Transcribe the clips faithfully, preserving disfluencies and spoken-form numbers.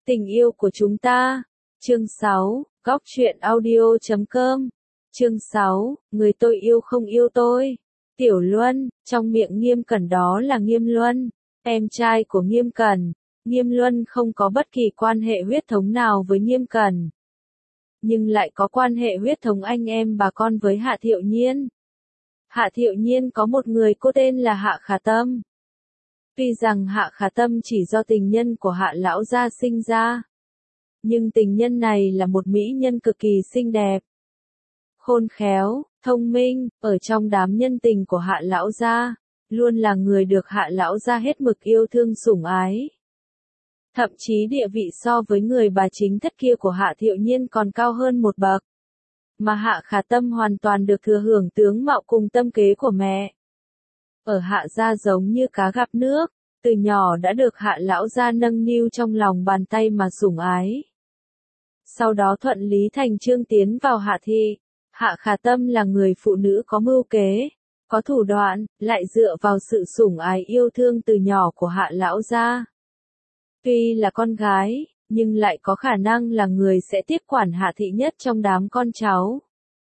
Tình yêu của chúng ta. Chương sáu, Góc truyện audio chấm com. Chương sáu, người tôi yêu không yêu tôi. Tiểu Luân, trong miệng Nghiêm Cẩn đó là Nghiêm Luân, em trai của Nghiêm Cẩn. Nghiêm Luân không có bất kỳ quan hệ huyết thống nào với Nghiêm Cẩn, nhưng lại có quan hệ huyết thống anh em bà con với Hạ Thiệu Nhiên. Hạ Thiệu Nhiên có một người cô tên là Hạ Khả Tâm. Tuy rằng Hạ Khả Tâm chỉ do tình nhân của Hạ lão gia sinh ra, nhưng tình nhân này là một mỹ nhân cực kỳ xinh đẹp, khôn khéo, thông minh, ở trong đám nhân tình của Hạ lão gia, luôn là người được Hạ lão gia hết mực yêu thương sủng ái. Thậm chí địa vị so với người bà chính thất kia của Hạ Thiệu Nhiên còn cao hơn một bậc. Mà Hạ Khả Tâm hoàn toàn được thừa hưởng tướng mạo cùng tâm kế của mẹ. Ở Hạ gia giống như cá gặp nước, từ nhỏ đã được Hạ lão gia nâng niu trong lòng bàn tay mà sủng ái. Sau đó thuận lý thành chương tiến vào Hạ thị. Hạ Khả Tâm là người phụ nữ có mưu kế, có thủ đoạn, lại dựa vào sự sủng ái yêu thương từ nhỏ của Hạ lão gia. Tuy là con gái, nhưng lại có khả năng là người sẽ tiếp quản Hạ thị nhất trong đám con cháu.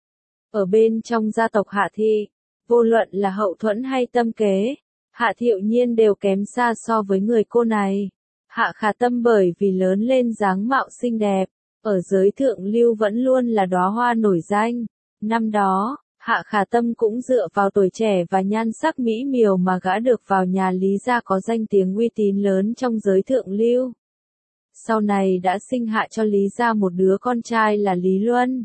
Ở bên trong gia tộc Hạ thị, vô luận là hậu thuẫn hay tâm kế, Hạ Thiệu Nhiên đều kém xa so với người cô này. Hạ Khả Tâm bởi vì lớn lên dáng mạo xinh đẹp, ở giới thượng lưu vẫn luôn là đóa hoa nổi danh. Năm đó, Hạ Khả Tâm cũng dựa vào tuổi trẻ và nhan sắc mỹ miều mà gả được vào nhà Lý gia có danh tiếng uy tín lớn trong giới thượng lưu. Sau này đã sinh hạ cho Lý gia một đứa con trai là Lý Luân.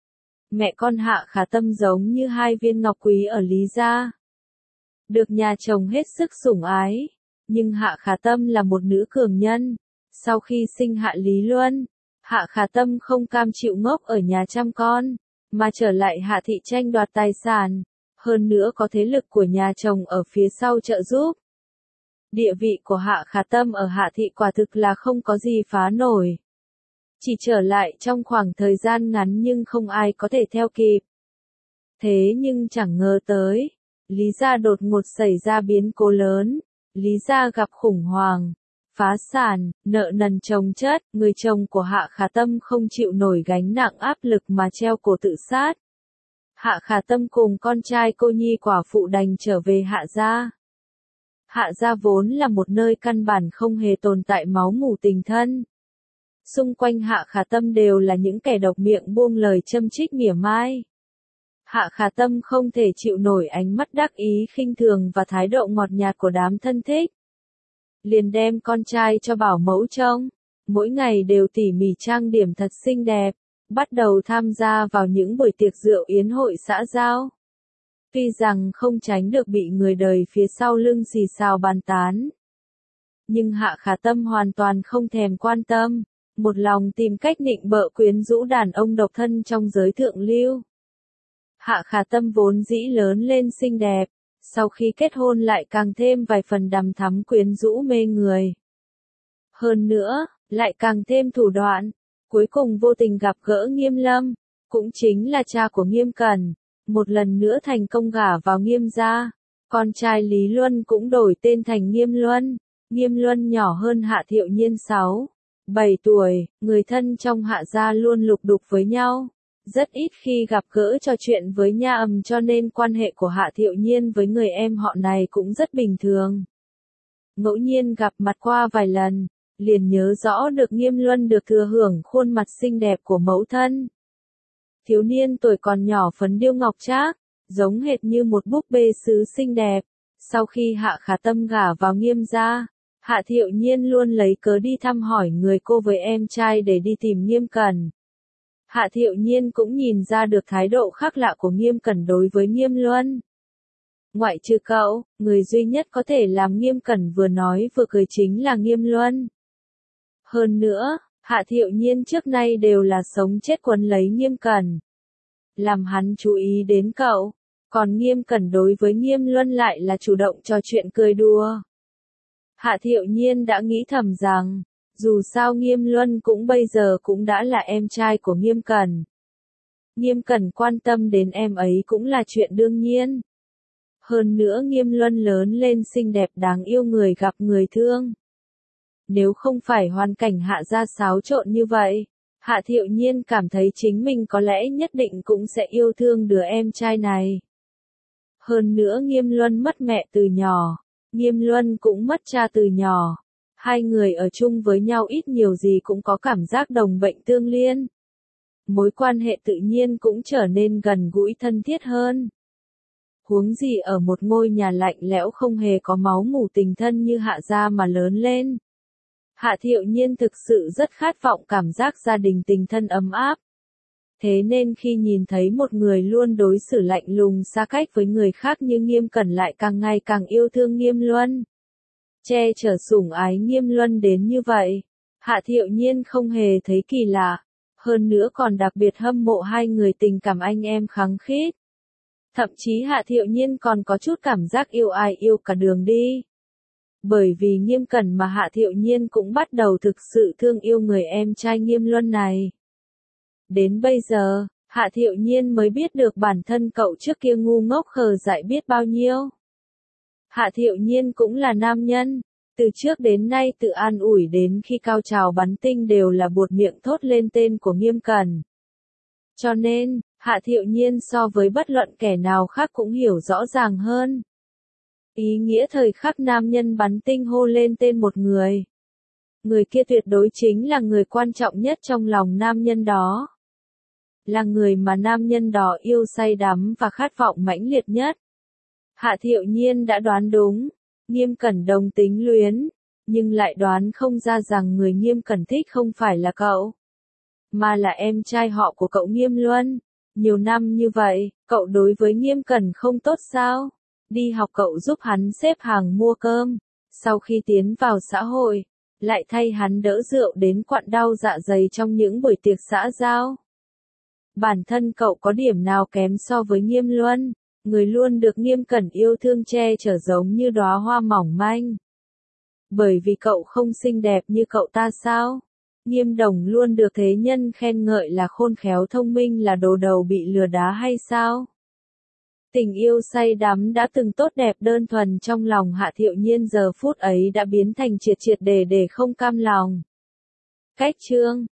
Mẹ con Hạ Khả Tâm giống như hai viên ngọc quý ở Lý gia, được nhà chồng hết sức sủng ái. Nhưng Hạ Khả Tâm là một nữ cường nhân. Sau khi sinh hạ Lý Luân, Hạ Khả Tâm không cam chịu ngốc ở nhà chăm con, mà trở lại Hạ thị tranh đoạt tài sản. Hơn nữa có thế lực của nhà chồng ở phía sau trợ giúp. Địa vị của Hạ Khả Tâm ở Hạ thị quả thực là không có gì phá nổi. Chỉ trở lại trong khoảng thời gian ngắn nhưng không ai có thể theo kịp. Thế nhưng chẳng ngờ tới, Lý gia đột ngột xảy ra biến cố lớn. Lý gia gặp khủng hoảng, phá sản, nợ nần chồng chất, người chồng của Hạ Khả Tâm không chịu nổi gánh nặng áp lực mà treo cổ tự sát. Hạ Khả Tâm cùng con trai cô nhi quả phụ đành trở về Hạ gia. Hạ gia vốn là một nơi căn bản không hề tồn tại máu mủ tình thân. Xung quanh Hạ Khả Tâm đều là những kẻ độc miệng buông lời châm chích mỉa mai. Hạ Khả Tâm không thể chịu nổi ánh mắt đắc ý khinh thường và thái độ ngọt nhạt của đám thân thích. Liền đem con trai cho bảo mẫu trông, mỗi ngày đều tỉ mỉ trang điểm thật xinh đẹp, bắt đầu tham gia vào những buổi tiệc rượu yến hội xã giao. Tuy rằng không tránh được bị người đời phía sau lưng xì xào bàn tán, nhưng Hạ Khả Tâm hoàn toàn không thèm quan tâm, một lòng tìm cách nịnh bợ quyến rũ đàn ông độc thân trong giới thượng lưu. Hạ Khả Tâm vốn dĩ lớn lên xinh đẹp, sau khi kết hôn lại càng thêm vài phần đằm thắm quyến rũ mê người. Hơn nữa, lại càng thêm thủ đoạn, cuối cùng vô tình gặp gỡ Nghiêm Lâm, cũng chính là cha của Nghiêm Cẩn, một lần nữa thành công gả vào Nghiêm gia. Con trai Lý Luân cũng đổi tên thành Nghiêm Luân. Nghiêm Luân nhỏ hơn Hạ Thiệu Nhiên sáu, bảy tuổi, người thân trong Hạ gia luôn lục đục với nhau. Rất ít khi gặp gỡ trò chuyện với nha ầm cho nên quan hệ của Hạ Thiệu Nhiên với người em họ này cũng rất bình thường. Ngẫu nhiên gặp mặt qua vài lần, liền nhớ rõ được Nghiêm Luân được thừa hưởng khuôn mặt xinh đẹp của mẫu thân. Thiếu niên tuổi còn nhỏ phấn điêu ngọc trác, giống hệt như một búp bê sứ xinh đẹp. Sau khi Hạ Khả Tâm gả vào Nghiêm gia, Hạ Thiệu Nhiên luôn lấy cớ đi thăm hỏi người cô với em trai để đi tìm Nghiêm Cẩn. Hạ Thiệu Nhiên cũng nhìn ra được thái độ khác lạ của Nghiêm Cẩn đối với Nghiêm Luân. Ngoại trừ cậu, người duy nhất có thể làm Nghiêm Cẩn vừa nói vừa cười chính là Nghiêm Luân. Hơn nữa, Hạ Thiệu Nhiên trước nay đều là sống chết quấn lấy Nghiêm Cẩn, làm hắn chú ý đến cậu, còn Nghiêm Cẩn đối với Nghiêm Luân lại là chủ động trò chuyện cười đùa. Hạ Thiệu Nhiên đã nghĩ thầm rằng, dù sao Nghiêm Luân cũng bây giờ cũng đã là em trai của Nghiêm Cẩn. Nghiêm Cẩn quan tâm đến em ấy cũng là chuyện đương nhiên. Hơn nữa Nghiêm Luân lớn lên xinh đẹp đáng yêu người gặp người thương. Nếu không phải hoàn cảnh Hạ gia xáo trộn như vậy, Hạ Thiệu Nhiên cảm thấy chính mình có lẽ nhất định cũng sẽ yêu thương đứa em trai này. Hơn nữa Nghiêm Luân mất mẹ từ nhỏ, Nghiêm Luân cũng mất cha từ nhỏ. Hai người ở chung với nhau ít nhiều gì cũng có cảm giác đồng bệnh tương liên. Mối quan hệ tự nhiên cũng trở nên gần gũi thân thiết hơn. Huống gì ở một ngôi nhà lạnh lẽo không hề có máu mủ tình thân như Hạ gia mà lớn lên. Hạ Thiệu Nhiên thực sự rất khát vọng cảm giác gia đình tình thân ấm áp. Thế nên khi nhìn thấy một người luôn đối xử lạnh lùng xa cách với người khác như Nghiêm Cẩn lại càng ngày càng yêu thương Nghiêm Luân. Che chở sủng ái Nghiêm Luân đến như vậy, Hạ Thiệu Nhiên không hề thấy kỳ lạ, hơn nữa còn đặc biệt hâm mộ hai người tình cảm anh em khăng khít. Thậm chí Hạ Thiệu Nhiên còn có chút cảm giác yêu ai yêu cả đường đi. Bởi vì Nghiêm Cẩn mà Hạ Thiệu Nhiên cũng bắt đầu thực sự thương yêu người em trai Nghiêm Luân này. Đến bây giờ, Hạ Thiệu Nhiên mới biết được bản thân cậu trước kia ngu ngốc khờ dại biết bao nhiêu. Hạ Thiệu Nhiên cũng là nam nhân, từ trước đến nay tự an ủi đến khi cao trào bắn tinh đều là buột miệng thốt lên tên của Nghiêm Cẩn. Cho nên, Hạ Thiệu Nhiên so với bất luận kẻ nào khác cũng hiểu rõ ràng hơn. Ý nghĩa thời khắc nam nhân bắn tinh hô lên tên một người. Người kia tuyệt đối chính là người quan trọng nhất trong lòng nam nhân đó. Là người mà nam nhân đó yêu say đắm và khát vọng mãnh liệt nhất. Hạ Thiệu Nhiên đã đoán đúng, Nghiêm Cẩn đồng tính luyến, nhưng lại đoán không ra rằng người Nghiêm Cẩn thích không phải là cậu, mà là em trai họ của cậu Nghiêm Luân. Nhiều năm như vậy, cậu đối với Nghiêm Cẩn không tốt sao? Đi học cậu giúp hắn xếp hàng mua cơm, sau khi tiến vào xã hội, lại thay hắn đỡ rượu đến quặn đau dạ dày trong những buổi tiệc xã giao. Bản thân cậu có điểm nào kém so với Nghiêm Luân, người luôn được Nghiêm Cẩn yêu thương che chở giống như đóa hoa mỏng manh. Bởi vì cậu không xinh đẹp như cậu ta sao? Nghiêm Đồng luôn được thế nhân khen ngợi là khôn khéo thông minh là đồ đầu bị lừa đá hay sao? Tình yêu say đắm đã từng tốt đẹp đơn thuần trong lòng Hạ Thiệu Nhiên giờ phút ấy đã biến thành triệt triệt để để không cam lòng. Cách chương